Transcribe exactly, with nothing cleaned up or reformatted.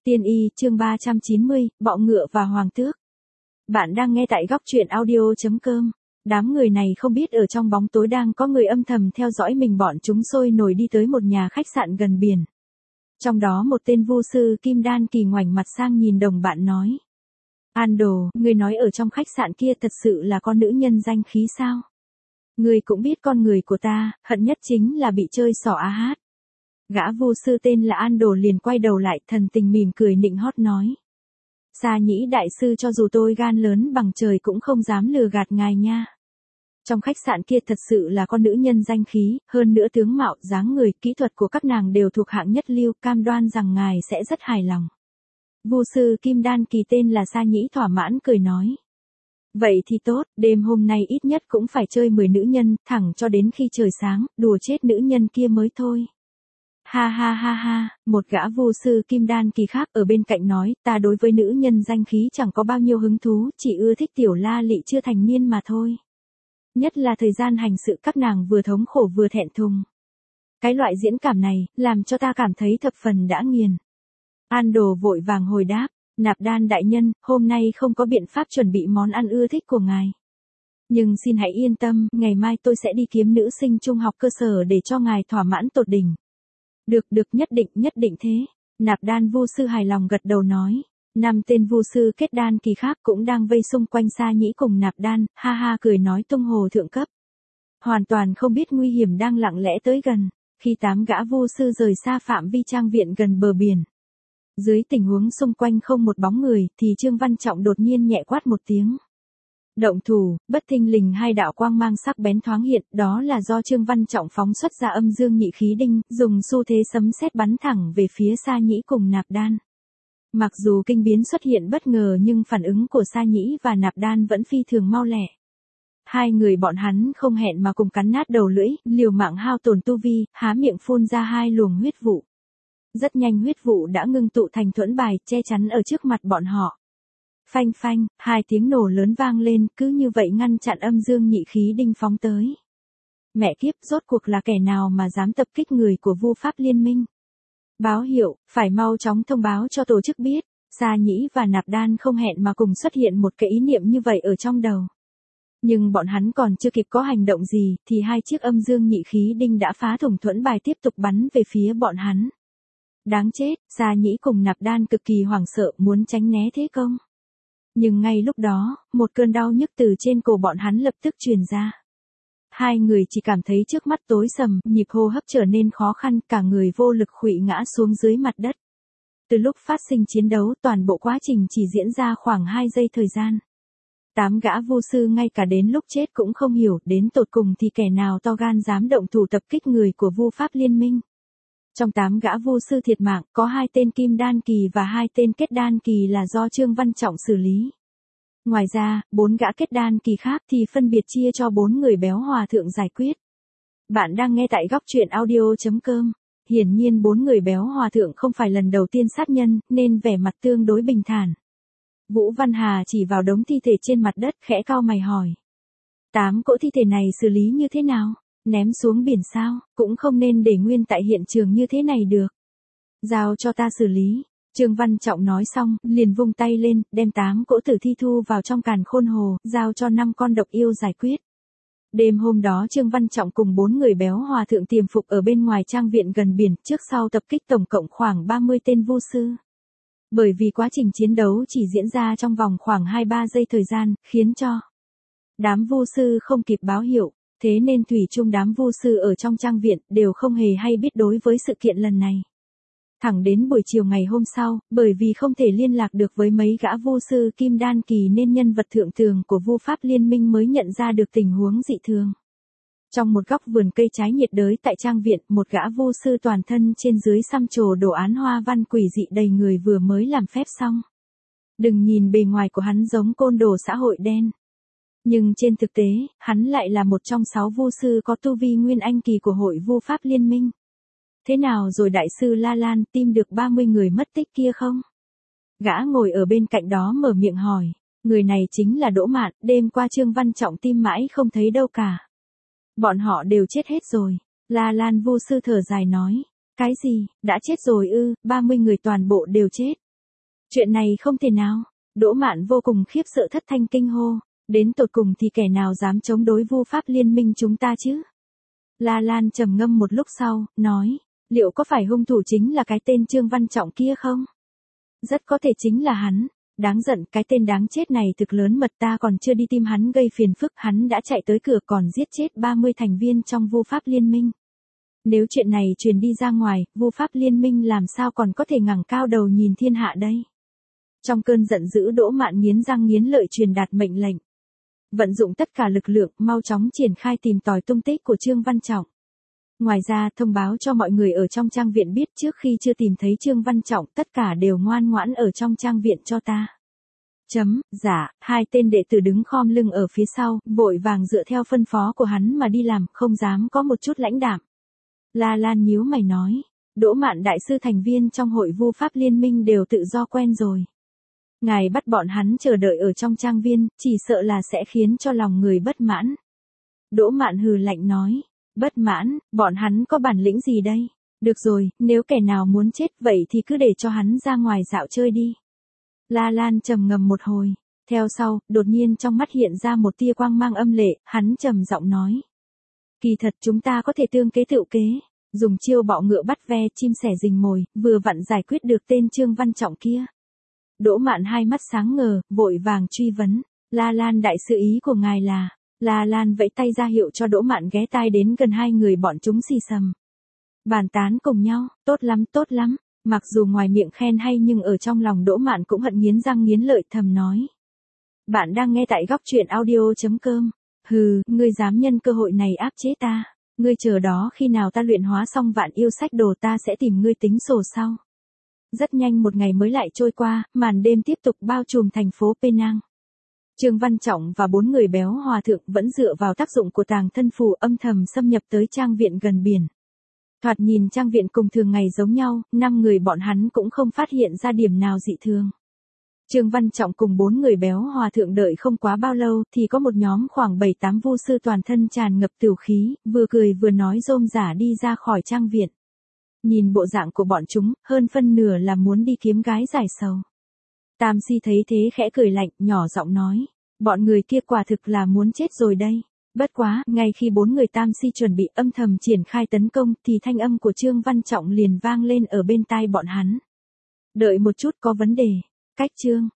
Tiên y chương ba trăm chín mươi, bọ ngựa và hoàng tước. Bạn đang nghe tại góc truyện audio chấm com. Đám người này không biết ở trong bóng tối đang có người âm thầm theo dõi mình, bọn chúng sôi nổi đi tới một nhà khách sạn gần biển. Trong đó một tên vu sư Kim Đan Kỳ ngoảnh mặt sang nhìn đồng bạn nói. Ando, người nói ở trong khách sạn kia thật sự là con nữ nhân danh khí sao? Người cũng biết con người của ta, hận nhất chính là bị chơi xỏ á hát. Gã vu sư tên là Ando liền quay đầu lại, thần tình mỉm cười nịnh hót nói. Sa nhĩ đại sư, cho dù tôi gan lớn bằng trời cũng không dám lừa gạt ngài nha. Trong khách sạn kia thật sự là con nữ nhân danh khí, hơn nữa tướng mạo, dáng người, kỹ thuật của các nàng đều thuộc hạng nhất lưu, cam đoan rằng ngài sẽ rất hài lòng. Vu sư Kim Đan Kỳ tên là Sa nhĩ thỏa mãn cười nói. Vậy thì tốt, đêm hôm nay ít nhất cũng phải chơi mười nữ nhân, thẳng cho đến khi trời sáng, đùa chết nữ nhân kia mới thôi. Ha ha ha ha, một gã vu sư Kim Đan Kỳ khác ở bên cạnh nói, ta đối với nữ nhân danh khí chẳng có bao nhiêu hứng thú, chỉ ưa thích tiểu la lị chưa thành niên mà thôi. Nhất là thời gian hành sự các nàng vừa thống khổ vừa thẹn thùng. Cái loại diễn cảm này, làm cho ta cảm thấy thập phần đã nghiền. Ando vội vàng hồi đáp, Nạp Đan đại nhân, hôm nay không có biện pháp chuẩn bị món ăn ưa thích của ngài. Nhưng xin hãy yên tâm, ngày mai tôi sẽ đi kiếm nữ sinh trung học cơ sở để cho ngài thỏa mãn tột đỉnh. Được được, nhất định nhất định thế. Nạp Đan vu sư hài lòng gật đầu nói. Năm tên vu sư kết đan kỳ khác cũng đang vây xung quanh Sa nhĩ cùng Nạp Đan, ha ha cười nói tung hồ thượng cấp. Hoàn toàn không biết nguy hiểm đang lặng lẽ tới gần, khi tám gã vu sư rời xa phạm vi trang viện gần bờ biển. Dưới tình huống xung quanh không một bóng người, thì Trương Văn Trọng đột nhiên nhẹ quát một tiếng. Động thủ, bất thình lình hai đạo quang mang sắc bén thoáng hiện, đó là do Trương Văn Trọng phóng xuất ra âm dương nhị khí đinh, dùng xu thế sấm sét bắn thẳng về phía Sa nhĩ cùng Nạp Đan. Mặc dù kinh biến xuất hiện bất ngờ nhưng phản ứng của Sa nhĩ và Nạp Đan vẫn phi thường mau lẹ. Hai người bọn hắn không hẹn mà cùng cắn nát đầu lưỡi, liều mạng hao tổn tu vi, há miệng phun ra hai luồng huyết vụ. Rất nhanh huyết vụ đã ngưng tụ thành thuẫn bài, che chắn ở trước mặt bọn họ. Phanh phanh, hai tiếng nổ lớn vang lên, cứ như vậy ngăn chặn âm dương nhị khí đinh phóng tới. Mẹ kiếp, rốt cuộc là kẻ nào mà dám tập kích người của Vu Pháp Liên Minh? Báo hiệu, phải mau chóng thông báo cho tổ chức biết. Sa nhĩ và Nạp Đan không hẹn mà cùng xuất hiện một cái ý niệm như vậy ở trong đầu. Nhưng bọn hắn còn chưa kịp có hành động gì, thì hai chiếc âm dương nhị khí đinh đã phá thủng thuẫn bài tiếp tục bắn về phía bọn hắn. Đáng chết, Sa nhĩ cùng Nạp Đan cực kỳ hoảng sợ, muốn tránh né thế công. Nhưng ngay lúc đó, một cơn đau nhức từ trên cổ bọn hắn lập tức truyền ra. Hai người chỉ cảm thấy trước mắt tối sầm, nhịp hô hấp trở nên khó khăn, cả người vô lực khuỵu ngã xuống dưới mặt đất. Từ lúc phát sinh chiến đấu, toàn bộ quá trình chỉ diễn ra khoảng hai giây thời gian. Tám gã vu sư ngay cả đến lúc chết cũng không hiểu, đến tột cùng thì kẻ nào to gan dám động thủ tập kích người của Vu Pháp Liên Minh. Trong tám gã vu sư thiệt mạng, có hai tên Kim Đan Kỳ và hai tên kết đan kỳ là do Trương Văn Trọng xử lý. Ngoài ra, bốn gã kết đan kỳ khác thì phân biệt chia cho bốn người béo hòa thượng giải quyết. Bạn đang nghe tại góc truyện audio chấm com. Hiển nhiên bốn người béo hòa thượng không phải lần đầu tiên sát nhân, nên vẻ mặt tương đối bình thản. Vũ Văn Hà chỉ vào đống thi thể trên mặt đất, khẽ cau mày hỏi. Tám cỗ thi thể này xử lý như thế nào? Ném xuống biển sao? Cũng không nên để nguyên tại hiện trường như thế này được. Giao cho ta xử lý. Trương Văn Trọng nói xong, liền vung tay lên, đem tám cỗ tử thi thu vào trong càn khôn hồ, giao cho năm con độc yêu giải quyết. Đêm hôm đó Trương Văn Trọng cùng bốn người béo hòa thượng tiềm phục ở bên ngoài trang viện gần biển, trước sau tập kích tổng cộng khoảng ba mươi tên vu sư. Bởi vì quá trình chiến đấu chỉ diễn ra trong vòng khoảng hai ba giây thời gian, khiến cho đám vu sư không kịp báo hiệu, thế nên thủy chung đám vu sư ở trong trang viện đều không hề hay biết đối với sự kiện lần này. Thẳng đến buổi chiều ngày hôm sau, bởi vì không thể liên lạc được với mấy gã vu sư Kim Đan Kỳ nên nhân vật thượng tường của Vu Pháp Liên Minh mới nhận ra được tình huống dị thường. Trong một góc vườn cây trái nhiệt đới tại trang viện, một gã vu sư toàn thân trên dưới xăm trổ đồ án hoa văn quỷ dị đầy người vừa mới làm phép xong. Đừng nhìn bề ngoài của hắn giống côn đồ xã hội đen. Nhưng trên thực tế, hắn lại là một trong sáu vu sư có tu vi Nguyên Anh Kỳ của hội Vu Pháp Liên Minh. Thế nào rồi đại sư La Lan, tìm được ba mươi người mất tích kia không? Gã ngồi ở bên cạnh đó mở miệng hỏi. Người này chính là Đỗ Mạn, đêm qua Trương Văn Trọng tìm mãi không thấy đâu cả. Bọn họ đều chết hết rồi. La Lan vu sư thở dài nói. Cái gì, đã chết rồi ư, ba mươi người toàn bộ đều chết. Chuyện này không thể nào. Đỗ Mạn vô cùng khiếp sợ thất thanh kinh hô. Đến tột cùng thì kẻ nào dám chống đối vu pháp liên minh chúng ta chứ? La Lan trầm ngâm một lúc sau, nói, liệu có phải hung thủ chính là cái tên Trương Văn Trọng kia không? Rất có thể chính là hắn. Đáng giận, cái tên đáng chết này thực lớn mật, ta còn chưa đi tìm hắn gây phiền phức, hắn đã chạy tới cửa còn giết chết ba mươi thành viên trong vu pháp liên minh. Nếu chuyện này truyền đi ra ngoài, vu pháp liên minh làm sao còn có thể ngẩng cao đầu nhìn thiên hạ đây? Trong cơn giận dữ, Đỗ Mạn nghiến răng nghiến lợi truyền đạt mệnh lệnh. Vận dụng tất cả lực lượng, mau chóng triển khai tìm tòi tung tích của Trương Văn Trọng. Ngoài ra, thông báo cho mọi người ở trong trang viện biết trước khi chưa tìm thấy Trương Văn Trọng, tất cả đều ngoan ngoãn ở trong trang viện cho ta. Chấm, dạ, hai tên đệ tử đứng khom lưng ở phía sau, vội vàng dựa theo phân phó của hắn mà đi làm, không dám có một chút lãnh đạm. La Lan nhíu mày nói, Đỗ Mạn đại sư thành viên trong hội vu pháp liên minh đều tự do quen rồi. Ngài bắt bọn hắn chờ đợi ở trong trang viên, chỉ sợ là sẽ khiến cho lòng người bất mãn. Đỗ Mạn hừ lạnh nói, bất mãn, bọn hắn có bản lĩnh gì đây? Được rồi, nếu kẻ nào muốn chết vậy thì cứ để cho hắn ra ngoài dạo chơi đi. La Lan trầm ngâm một hồi, theo sau, đột nhiên trong mắt hiện ra một tia quang mang âm lệ, hắn trầm giọng nói. Kỳ thật chúng ta có thể tương kế tựu kế, dùng chiêu bọ ngựa bắt ve chim sẻ rình mồi, vừa vặn giải quyết được tên Trương Văn Trọng kia. Đỗ Mạn hai mắt sáng ngời, vội vàng truy vấn, La Lan đại sư ý của ngài là, La Lan vẫy tay ra hiệu cho Đỗ Mạn ghé tai đến gần hai người bọn chúng xì xầm. Bàn tán cùng nhau, tốt lắm tốt lắm, mặc dù ngoài miệng khen hay nhưng ở trong lòng Đỗ Mạn cũng hận nghiến răng nghiến lợi thầm nói. Bạn đang nghe tại góc truyện audio chấm com, hừ, ngươi dám nhân cơ hội này áp chế ta, ngươi chờ đó khi nào ta luyện hóa xong vạn yêu sách đồ ta sẽ tìm ngươi tính sổ sau. Rất nhanh một ngày mới lại trôi qua, màn đêm tiếp tục bao trùm thành phố Penang. Trương Văn Trọng và bốn người béo hòa thượng vẫn dựa vào tác dụng của tàng thân phù âm thầm xâm nhập tới trang viện gần biển. Thoạt nhìn trang viện cùng thường ngày giống nhau, năm người bọn hắn cũng không phát hiện ra điểm nào dị thường. Trương Văn Trọng cùng bốn người béo hòa thượng đợi không quá bao lâu thì có một nhóm khoảng bảy tám vu sư toàn thân tràn ngập tửu khí, vừa cười vừa nói rôm rả đi ra khỏi trang viện. Nhìn bộ dạng của bọn chúng, hơn phân nửa là muốn đi kiếm gái giải sầu. Tam Si thấy thế khẽ cười lạnh, nhỏ giọng nói, bọn người kia quả thực là muốn chết rồi đây. Bất quá, ngay khi bốn người Tam Si chuẩn bị âm thầm triển khai tấn công thì thanh âm của Trương Văn Trọng liền vang lên ở bên tai bọn hắn. Đợi một chút, có vấn đề. Cách Trương